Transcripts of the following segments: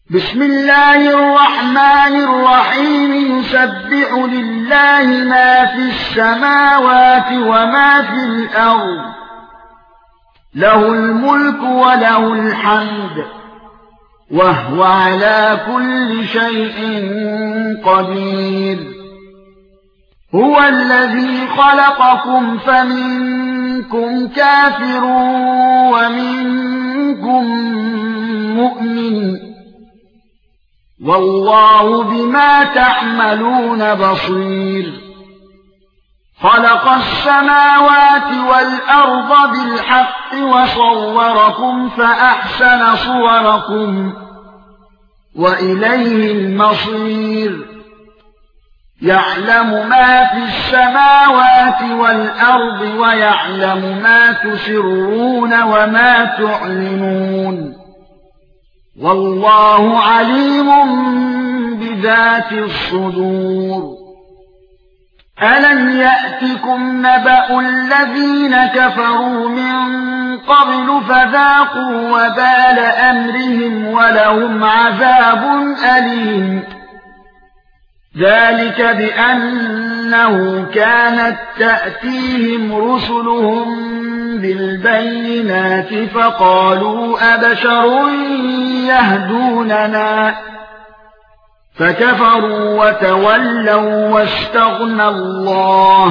بسم الله الرحمن الرحيم يسبح لله ما في السماوات وما في الأرض له الملك وله الحمد وهو على كل شيء قدير هو الذي خلقكم فمنكم كافر ومنكم مؤمن والله بما تعملون بصير خلق السماوات والأرض بالحق وصوركم فأحسن صوركم وإليه المصير يعلم ما في السماوات والأرض ويعلم ما تسرون وما تعلنون والله عليم بذات الصدور ألم يأتكم نبأ الذين كفروا من قبل فذاقوا وبال أمرهم ولهم عذاب أليم ذلك بأنه كانت تأتيهم رسلهم بالبينات فقالوا أبشر يهدوننا فكفروا وتولوا واستغنى الله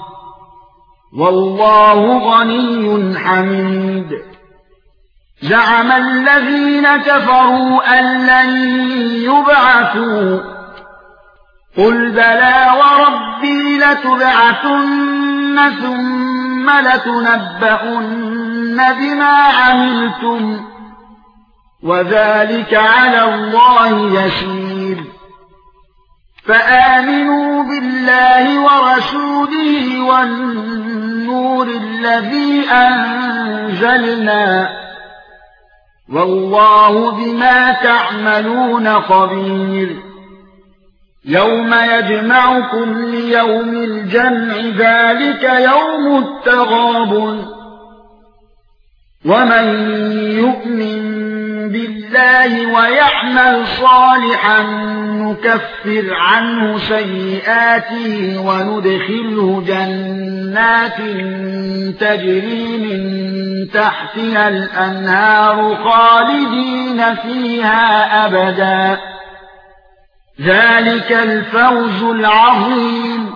والله غني حميد زعم الذين كفروا أن لن يبعثوا قل بلى وربي لتبعثن ثم لتنبؤن بما عملتم وذلك على الله يسير فآمنوا بالله ورسوله والنور الذي أنزلنا والله بما تعملون خبير يوم يجمعكم ليوم الجمع ذلك يوم التغابن ومن يؤمن بالله ويعمل صالحا نكفر عنه سيئاته وندخله جنات تجري من تحتها الأنهار خالدين فيها أبدا ذلك الفوز العظيم